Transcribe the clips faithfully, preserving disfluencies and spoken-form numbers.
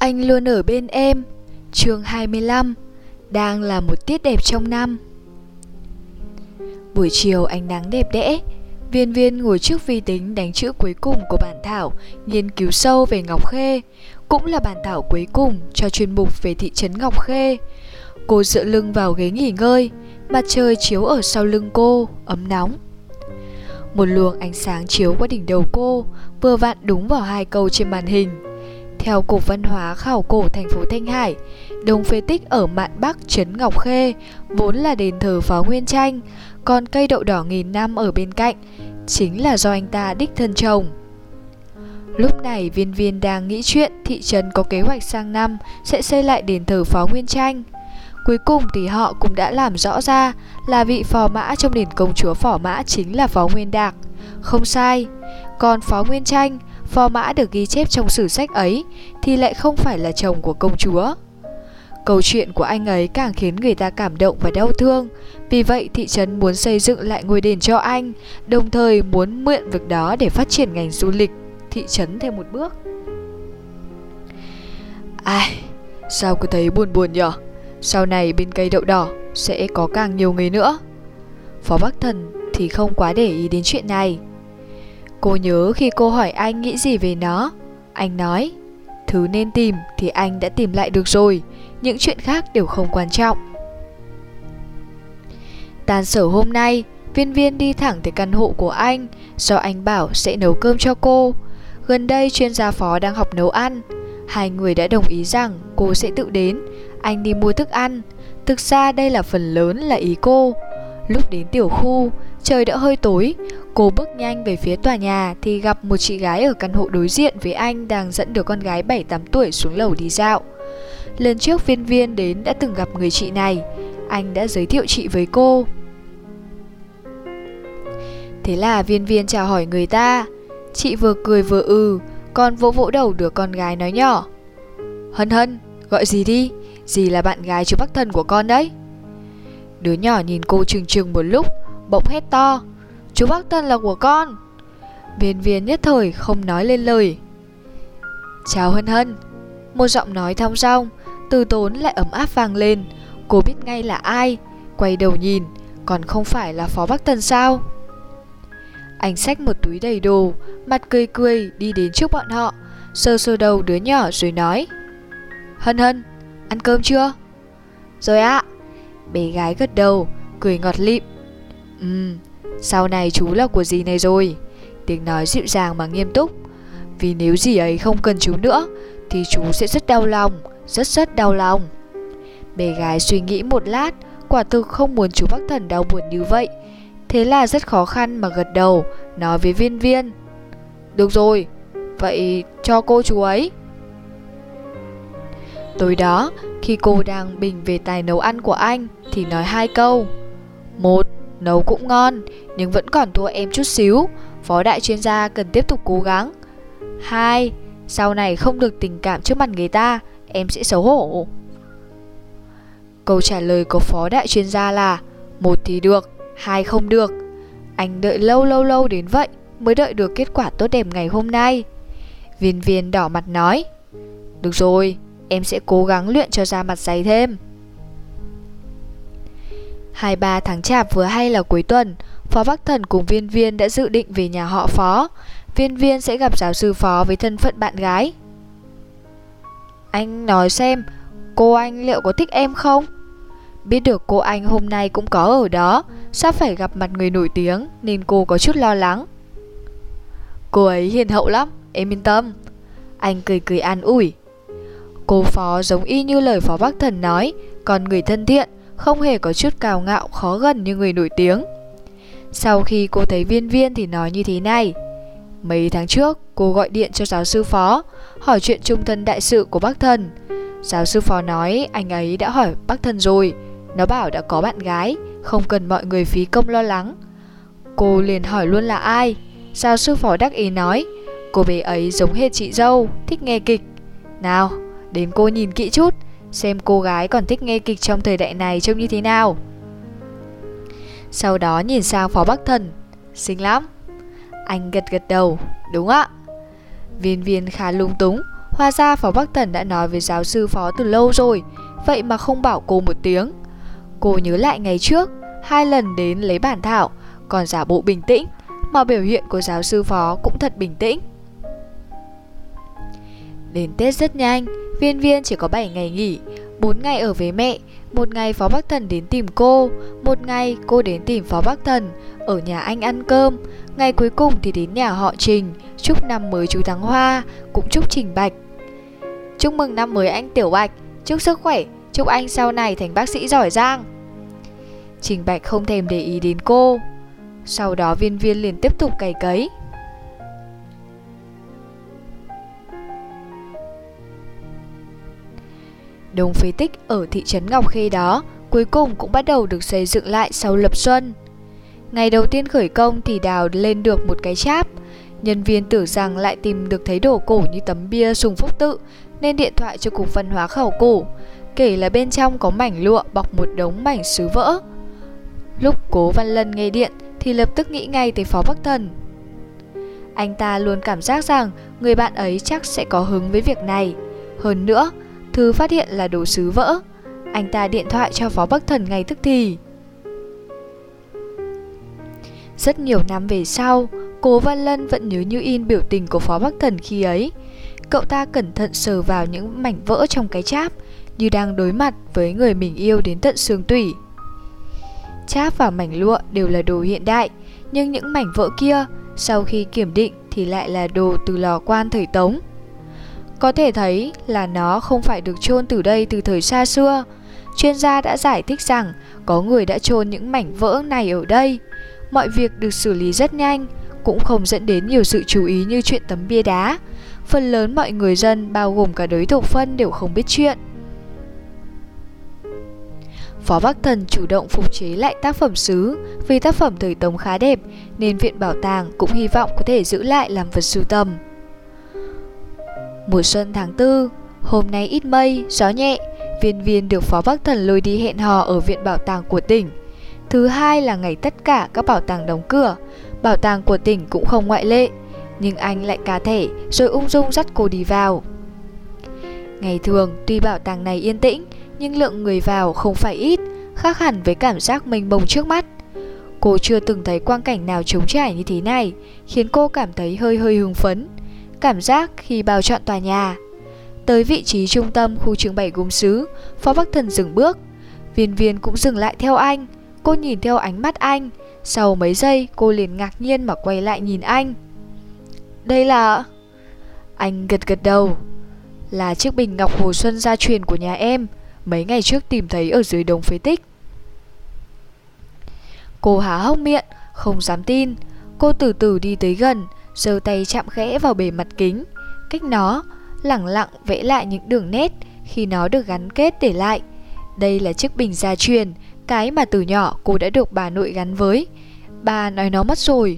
Anh luôn ở bên em. Chương hai mươi lăm. Đang là một tiết đẹp trong năm. Buổi chiều ánh nắng đẹp đẽ. Viên Viên ngồi trước vi tính đánh chữ cuối cùng của bản thảo nghiên cứu sâu về Ngọc Khê, cũng là bản thảo cuối cùng cho chuyên mục về thị trấn Ngọc Khê. Cô dựa lưng vào ghế nghỉ ngơi, mặt trời chiếu ở sau lưng cô, ấm nóng. Một luồng ánh sáng chiếu qua đỉnh đầu cô, vừa vặn đúng vào hai câu trên màn hình. Theo Cục Văn hóa Khảo cổ thành phố Thanh Hải, đống phế tích ở mạn Bắc trấn Ngọc Khê vốn là đền thờ Phó Nguyên Tranh, còn cây đậu đỏ nghìn năm ở bên cạnh chính là do anh ta đích thân trồng. Lúc này Viên Viên đang nghĩ chuyện thị trấn có kế hoạch sang năm sẽ xây lại đền thờ Phó Nguyên Tranh. Cuối cùng thì họ cũng đã làm rõ ra là vị phò mã trong đền công chúa Phò Mã chính là Phó Nguyên Đạc. Không sai. Còn Phó Nguyên Tranh, phò mã được ghi chép trong sử sách ấy, thì lại không phải là chồng của công chúa. Câu chuyện của anh ấy càng khiến người ta cảm động và đau thương. Vì vậy thị trấn muốn xây dựng lại ngôi đền cho anh, đồng thời muốn mượn việc đó để phát triển ngành du lịch thị trấn thêm một bước. Ai, sao cứ thấy buồn buồn nhở? Sau này bên cây đậu đỏ sẽ có càng nhiều người nữa. Phó Bắc Thần thì không quá để ý đến chuyện này. Cô nhớ khi cô hỏi anh nghĩ gì về nó, anh nói thứ nên tìm thì anh đã tìm lại được rồi, những chuyện khác đều không quan trọng. Tan sở hôm nay, Viên Viên đi thẳng tới căn hộ của anh, do anh bảo sẽ nấu cơm cho cô. Gần đây chuyên gia Phó đang học nấu ăn. Hai người đã đồng ý rằng cô sẽ tự đến, anh đi mua thức ăn. Thực ra đây là phần lớn là ý cô. Lúc đến tiểu khu, trời đã hơi tối. Cô bước nhanh về phía tòa nhà thì gặp một chị gái ở căn hộ đối diện với anh đang dẫn đứa con gái bảy tám tuổi xuống lầu đi dạo. Lần trước Viên Viên đến đã từng gặp người chị này, anh đã giới thiệu chị với cô. Thế là Viên Viên chào hỏi người ta. Chị vừa cười vừa ừ, còn vỗ vỗ đầu đứa con gái nói nhỏ: Hân Hân, gọi gì đi, dì là bạn gái chú Bắc Thần của con đấy. Đứa nhỏ nhìn cô trừng trừng một lúc, bỗng hét to: Chú Bắc Thần là của con. Viên Viên nhất thời không nói lên lời. Chào Hân Hân. Một giọng nói thong dong, từ tốn lại ấm áp vang lên. Cô biết ngay là ai, quay đầu nhìn, còn không phải là Phó Bắc Thần sao? Anh xách một túi đầy đồ, mặt cười cười đi đến trước bọn họ, sờ sờ đầu đứa nhỏ rồi nói: Hân Hân, ăn cơm chưa? Rồi ạ. Bé gái gật đầu, cười ngọt lịm. Ừm, sau này chú là của dì này rồi. Tiếng nói dịu dàng mà nghiêm túc. Vì nếu dì ấy không cần chú nữa thì chú sẽ rất đau lòng, rất rất đau lòng. Bé gái suy nghĩ một lát, quả thực không muốn chú Bắc Thần đau buồn như vậy. Thế là rất khó khăn mà gật đầu, nói với Viên Viên: Được rồi, vậy cho cô chú ấy. Tối đó, khi cô đang bình về tài nấu ăn của anh thì nói hai câu. Một, nấu cũng ngon, nhưng vẫn còn thua em chút xíu, Phó đại chuyên gia cần tiếp tục cố gắng. Hai, sau này không được tình cảm trước mặt người ta, em sẽ xấu hổ. Câu trả lời của Phó đại chuyên gia là: một thì được, hai không được. Anh đợi lâu lâu lâu đến vậy mới đợi được kết quả tốt đẹp ngày hôm nay. Viên Viên đỏ mặt nói: Được rồi, em sẽ cố gắng luyện cho da mặt dày thêm. Hai ba tháng chạp vừa hay là cuối tuần, Phó Bắc Thần cùng Viên Viên đã dự định về nhà họ Phó. Viên Viên sẽ gặp giáo sư Phó với thân phận bạn gái. Anh nói xem, cô anh liệu có thích em không? Biết được cô anh hôm nay cũng có ở đó, sắp phải gặp mặt người nổi tiếng, nên cô có chút lo lắng. Cô ấy hiền hậu lắm, em yên tâm. Anh cười cười an ủi. Cô Phó giống y như lời Phó Bắc Thần nói, còn người thân thiện, không hề có chút cào ngạo khó gần như người nổi tiếng. Sau khi cô thấy Viên Viên thì nói như thế này: Mấy tháng trước cô gọi điện cho giáo sư Phó, hỏi chuyện chung thân đại sự của Bắc Thần. Giáo sư Phó nói anh ấy đã hỏi Bắc Thần rồi, nó bảo đã có bạn gái, không cần mọi người phí công lo lắng. Cô liền hỏi luôn là ai. Giáo sư Phó đắc ý nói: Cô bé ấy giống hệt chị dâu, thích nghe kịch. Nào, đến cô nhìn kỹ chút, xem cô gái còn thích nghe kịch trong thời đại này trông như thế nào. Sau đó nhìn sang Phó Bắc Thần: Xinh lắm. Anh gật gật đầu: Đúng ạ. Viên Viên khá lung túng, Hóa ra Phó Bắc Thần đã nói với giáo sư Phó từ lâu rồi, vậy mà không bảo cô một tiếng. Cô nhớ lại ngày trước, hai lần đến lấy bản thảo, còn giả bộ bình tĩnh, mà biểu hiện của giáo sư Phó cũng thật bình tĩnh. Đến Tết rất nhanh, Viên Viên chỉ có bảy ngày nghỉ, bốn ngày ở với mẹ, một ngày Phó Bắc Thần đến tìm cô, một ngày cô đến tìm Phó Bắc Thần, ở nhà anh ăn cơm, ngày cuối cùng thì đến nhà họ Trình, chúc năm mới chú Thắng Hoa, cũng chúc Trình Bạch. Chúc mừng năm mới anh Tiểu Bạch, chúc sức khỏe, chúc anh sau này thành bác sĩ giỏi giang. Trình Bạch không thèm để ý đến cô. Sau đó Viên Viên liền tiếp tục cày cấy. Đống phế tích ở thị trấn Ngọc Khê đó cuối cùng cũng bắt đầu được xây dựng lại sau lập xuân. Ngày đầu tiên khởi công thì đào lên được một cái cháp. Nhân viên tưởng rằng lại tìm được thấy đồ cổ như tấm bia Sùng Phúc Tự, nên điện thoại cho Cục Văn hóa Khảo cổ, kể là bên trong có mảnh lụa bọc một đống mảnh sứ vỡ. Lúc Cố Văn Lân nghe điện thì lập tức nghĩ ngay tới Phó Bắc Thần. Anh ta luôn cảm giác rằng người bạn ấy chắc sẽ có hứng với việc này. Hơn nữa, Thư phát hiện là đồ sứ vỡ, anh ta điện thoại cho Phó Bắc Thần ngay tức thì. Rất nhiều năm về sau, Cố Văn Lân vẫn nhớ như in biểu tình của Phó Bắc Thần khi ấy. Cậu ta cẩn thận sờ vào những mảnh vỡ trong cái cháp, như đang đối mặt với người mình yêu đến tận xương tủy. Cháp và mảnh lụa đều là đồ hiện đại, nhưng những mảnh vỡ kia sau khi kiểm định thì lại là đồ từ lò quan thời Tống. Có thể thấy là nó không phải được chôn từ đây từ thời xa xưa. Chuyên gia đã giải thích rằng có người đã chôn những mảnh vỡ này ở đây. Mọi việc được xử lý rất nhanh, cũng không dẫn đến nhiều sự chú ý như chuyện tấm bia đá. Phần lớn mọi người dân, bao gồm cả đới Thục Phân, đều không biết chuyện. Phó Bắc Thần chủ động phục chế lại tác phẩm sứ. Vì tác phẩm thời Tống khá đẹp nên Viện Bảo tàng cũng hy vọng có thể giữ lại làm vật sưu tầm. Mùa xuân tháng tư, hôm nay ít mây, gió nhẹ, Viên Viên được Phó Bắc Thần lôi đi hẹn hò ở Viện Bảo tàng của tỉnh. Thứ hai là ngày tất cả các bảo tàng đóng cửa, bảo tàng của tỉnh cũng không ngoại lệ, nhưng anh lại cá thể rồi ung dung dắt cô đi vào. Ngày thường tuy bảo tàng này yên tĩnh, nhưng lượng người vào không phải ít, khác hẳn với cảm giác mênh mông trước mắt. Cô chưa từng thấy quang cảnh nào trống trải như thế này, khiến cô cảm thấy hơi hơi hưng phấn. Cảm giác khi bao trọn tòa nhà. Tới vị trí trung tâm khu trưng bày gốm sứ, Phó Bắc Thần dừng bước. Viên Viên cũng dừng lại theo anh. Cô nhìn theo ánh mắt anh. Sau mấy giây cô liền ngạc nhiên mà quay lại nhìn anh. Đây là... Anh gật gật đầu. Là chiếc bình ngọc Hồ Xuân gia truyền của nhà em, mấy ngày trước tìm thấy ở dưới đống phế tích. Cô há hốc miệng, không dám tin. Cô từ từ đi tới gần, giơ tay chạm khẽ vào bề mặt kính. Cách nó, lẳng lặng vẽ lại những đường nét khi nó được gắn kết để lại. Đây là chiếc bình gia truyền, cái mà từ nhỏ cô đã được bà nội gắn với. Bà nói nó mất rồi.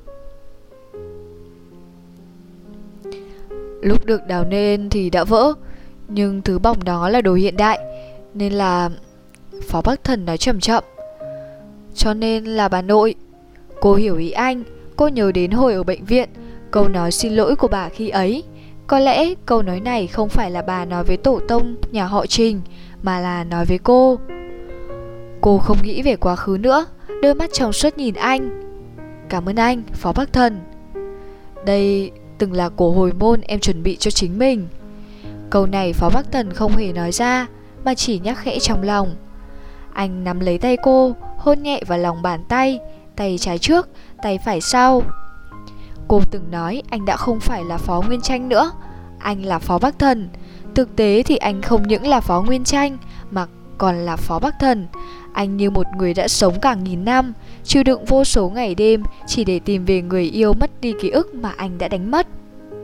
Lúc được đào nên thì đã vỡ, nhưng thứ bỏng đó là đồ hiện đại, nên là... Phó Bắc Thần nói chậm chậm. Cho nên là bà nội. Cô hiểu ý anh. Cô nhớ đến hồi ở bệnh viện, câu nói xin lỗi của bà khi ấy. Có lẽ câu nói này không phải là bà nói với tổ tông nhà họ Trình, mà là nói với cô. Cô không nghĩ về quá khứ nữa, đôi mắt trong suốt nhìn anh. Cảm ơn anh, Phó Bắc Thần. Đây từng là cổ hồi môn em chuẩn bị cho chính mình. Câu này Phó Bắc Thần không hề nói ra, mà chỉ nhắc khẽ trong lòng. Anh nắm lấy tay cô, hôn nhẹ vào lòng bàn tay, tay trái trước, tay phải sau. Cô từng nói anh đã không phải là Phó Nguyên Tranh nữa, anh là Phó Bắc Thần. Thực tế thì anh không những là Phó Nguyên Tranh, mà còn là Phó Bắc Thần. Anh như một người đã sống cả nghìn năm, chịu đựng vô số ngày đêm chỉ để tìm về người yêu mất đi ký ức mà anh đã đánh mất.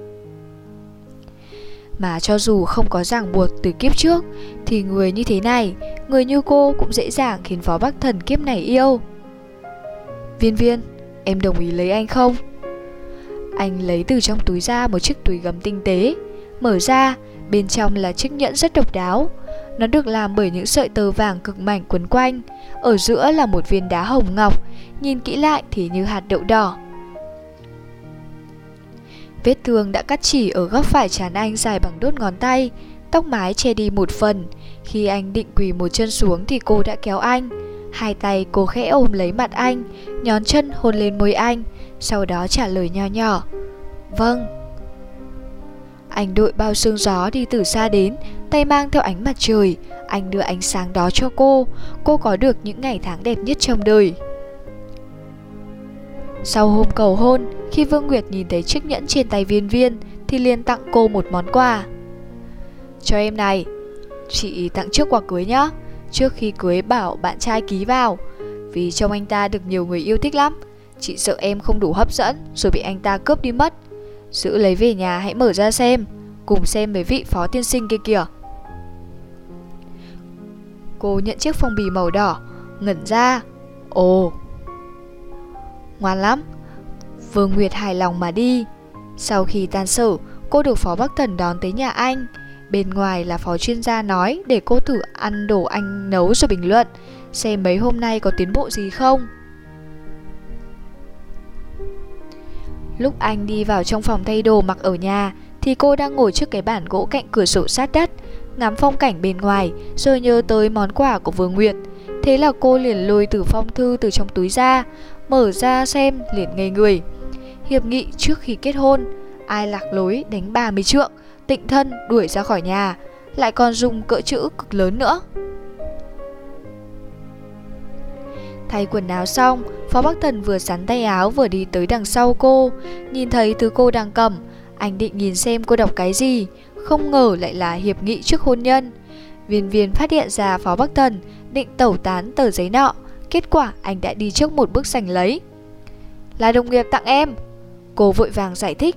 Mà cho dù không có ràng buộc từ kiếp trước, thì người như thế này, người như cô cũng dễ dàng khiến Phó Bắc Thần kiếp này yêu. Viên Viên, em đồng ý lấy anh không? Anh lấy từ trong túi ra một chiếc túi gấm tinh tế. Mở ra, bên trong là chiếc nhẫn rất độc đáo. Nó được làm bởi những sợi tơ vàng cực mảnh quấn quanh. Ở giữa là một viên đá hồng ngọc, nhìn kỹ lại thì như hạt đậu đỏ. Vết thương đã cắt chỉ ở góc phải trán anh dài bằng đốt ngón tay, tóc mái che đi một phần. Khi anh định quỳ một chân xuống thì cô đã kéo anh. Hai tay cô khẽ ôm lấy mặt anh, nhón chân hôn lên môi anh, sau đó trả lời nho nhỏ: "Vâng." Anh đội bao sương gió đi từ xa đến, tay mang theo ánh mặt trời. Anh đưa ánh sáng đó cho cô. Cô có được những ngày tháng đẹp nhất trong đời. Sau hôm cầu hôn, khi Vương Nguyệt nhìn thấy chiếc nhẫn trên tay Viên Viên thì liền tặng cô một món quà. "Cho em này, chị tặng trước quà cưới nhá. Trước khi cưới bảo bạn trai ký vào, vì trông anh ta được nhiều người yêu thích lắm. Chị sợ em không đủ hấp dẫn rồi bị anh ta cướp đi mất. Giữ lấy về nhà hãy mở ra xem, cùng xem với vị phó tiên sinh kia kìa." Cô nhận chiếc phong bì màu đỏ, ngẩn ra. Ồ, ngoan lắm. Vương Nguyệt hài lòng mà đi. Sau khi tan sở, cô được Phó Bắc Thần đón tới nhà anh. Bên ngoài là phó chuyên gia nói để cô thử ăn đồ anh nấu rồi bình luận xem mấy hôm nay có tiến bộ gì không. Lúc anh đi vào trong phòng thay đồ mặc ở nhà thì cô đang ngồi trước cái bàn gỗ cạnh cửa sổ sát đất, ngắm phong cảnh bên ngoài rồi nhớ tới món quà của Vương Nguyệt. Thế là cô liền lôi từ phong thư từ trong túi ra, mở ra xem liền ngây người. Hiệp nghị trước khi kết hôn, ai lạc lối đánh ba mươi trượng, tịnh thân đuổi ra khỏi nhà, lại còn dùng cỡ chữ cực lớn nữa. Thay quần áo xong, Phó Bắc Thần vừa sắn tay áo vừa đi tới đằng sau cô. Nhìn thấy thứ cô đang cầm, anh định nhìn xem cô đọc cái gì, không ngờ lại là hiệp nghị trước hôn nhân. Viên Viên phát hiện ra Phó Bắc Thần định tẩu tán tờ giấy nọ, kết quả anh đã đi trước một bước giành lấy. "Là đồng nghiệp tặng em." Cô vội vàng giải thích.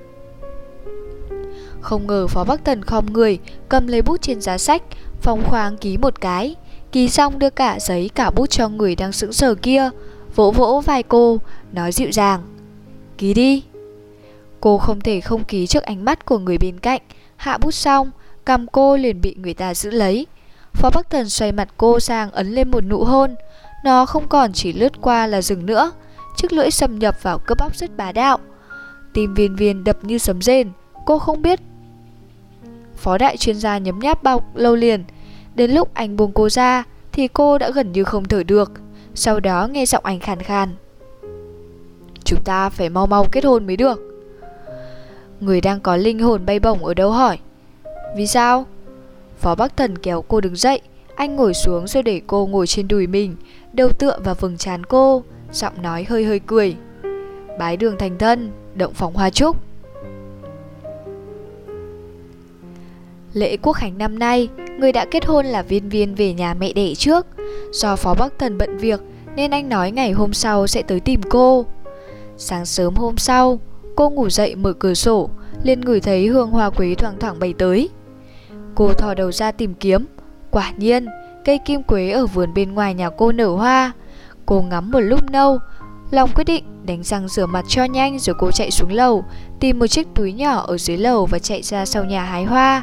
Không ngờ Phó Bắc Thần khom người, cầm lấy bút trên giá sách, phóng khoáng ký một cái. Ký xong đưa cả giấy cả bút cho người đang sững sờ kia, vỗ vỗ vai cô, nói dịu dàng: "Ký đi." Cô không thể không ký trước ánh mắt của người bên cạnh. Hạ bút xong, cằm cô liền bị người ta giữ lấy. Phó Bắc Thần xoay mặt cô sang ấn lên một nụ hôn. Nó không còn chỉ lướt qua là dừng nữa, chiếc lưỡi xâm nhập vào cơ bắp rất bá đạo. Tim Viên Viên đập như sấm rền. Cô không biết Phó đại chuyên gia nhấm nháp bao lâu liền. Đến lúc anh buông cô ra thì cô đã gần như không thở được. Sau đó nghe giọng anh khàn khàn: "Chúng ta phải mau mau kết hôn mới được." Người đang có linh hồn bay bổng ở đâu hỏi: "Vì sao?" Phó Bắc Thần kéo cô đứng dậy. Anh ngồi xuống rồi để cô ngồi trên đùi mình, đầu tựa vào vầng trán cô, giọng nói hơi hơi cười: "Bái đường thành thân, động phòng hoa trúc." Lễ quốc khánh năm nay, người đã kết hôn là Viên Viên về nhà mẹ đẻ trước. Do Phó Bắc Thần bận việc nên anh nói ngày hôm sau sẽ tới tìm cô. Sáng sớm hôm sau, cô ngủ dậy mở cửa sổ, liền ngửi thấy hương hoa quế thoang thoảng bay tới. Cô thò đầu ra tìm kiếm. Quả nhiên, cây kim quế ở vườn bên ngoài nhà cô nở hoa. Cô ngắm một lúc lâu, lòng quyết định đánh răng rửa mặt cho nhanh rồi cô chạy xuống lầu, tìm một chiếc túi nhỏ ở dưới lầu và chạy ra sau nhà hái hoa.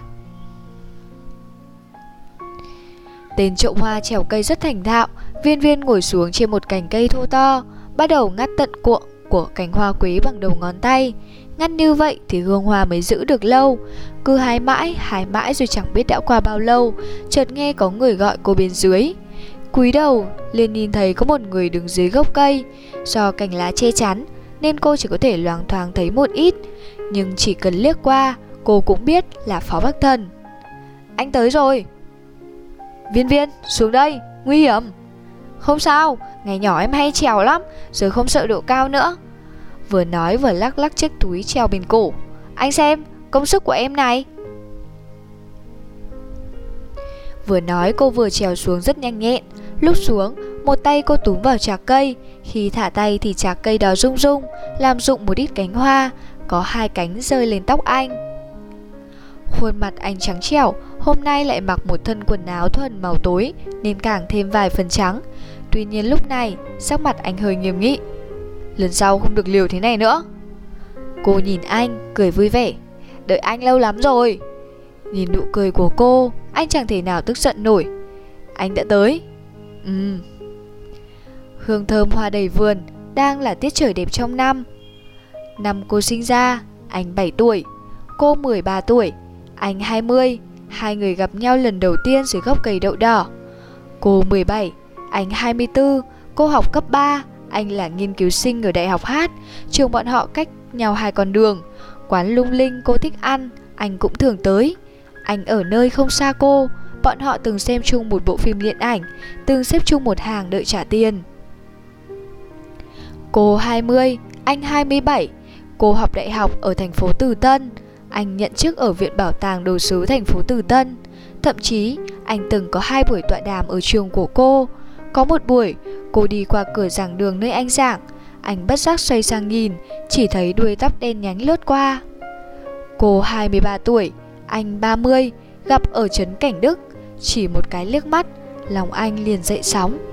Tên trộm hoa trèo cây rất thành thạo. Viên Viên ngồi xuống trên một cành cây thô to, bắt đầu ngắt tận cuộn của cành hoa quế bằng đầu ngón tay. Ngắt như vậy thì hương hoa mới giữ được lâu. Cứ hái mãi, hái mãi rồi chẳng biết đã qua bao lâu, chợt nghe có người gọi cô bên dưới. Cúi đầu, liền nhìn thấy có một người đứng dưới gốc cây. Do cành lá che chắn nên cô chỉ có thể loáng thoáng thấy một ít, nhưng chỉ cần liếc qua, cô cũng biết là Phó Bắc Thần. "Anh tới rồi." "Viên Viên, xuống đây, nguy hiểm." "Không sao, ngày nhỏ em hay trèo lắm, giờ không sợ độ cao nữa." Vừa nói vừa lắc lắc chiếc túi treo bên cổ. "Anh xem, công sức của em này." Vừa nói cô vừa trèo xuống rất nhanh nhẹn. Lúc xuống, một tay cô túm vào chạc cây. Khi thả tay thì chạc cây đó rung rung, làm rụng một ít cánh hoa, có hai cánh rơi lên tóc anh. Khuôn mặt anh trắng trẻo, hôm nay lại mặc một thân quần áo thuần màu tối nên càng thêm vài phần trắng. Tuy nhiên lúc này, sắc mặt anh hơi nghiêm nghị. "Lần sau không được liều thế này nữa." Cô nhìn anh, cười vui vẻ. "Đợi anh lâu lắm rồi." Nhìn nụ cười của cô, anh chẳng thể nào tức giận nổi. "Anh đã tới." Ừm. Hương thơm hoa đầy vườn, đang là tiết trời đẹp trong năm. Năm cô sinh ra, anh bảy tuổi. Cô mười ba tuổi, anh hai mươi. Hai người gặp nhau lần đầu tiên dưới gốc cây đậu đỏ. Cô mười bảy, anh hai mươi tư. Cô học cấp ba, anh là nghiên cứu sinh ở đại học hát. Trường bọn họ cách nhau hai con đường. Quán lung linh cô thích ăn, anh cũng thường tới. Anh ở nơi không xa cô. Bọn họ từng xem chung một bộ phim điện ảnh, từng xếp chung một hàng đợi trả tiền. Cô hai mươi, anh hai mươi bảy. Cô học đại học ở thành phố Từ Tân. Anh nhận chức ở Viện Bảo tàng Đồ sứ thành phố Từ Tân. Thậm chí, anh từng có hai buổi tọa đàm ở trường của cô. Có một buổi, cô đi qua cửa giảng đường nơi anh giảng. Anh bất giác xoay sang nhìn, chỉ thấy đuôi tóc đen nhánh lướt qua. Cô hai mươi ba tuổi, anh ba mươi, gặp ở trấn Cảnh Đức. Chỉ một cái liếc mắt, lòng anh liền dậy sóng.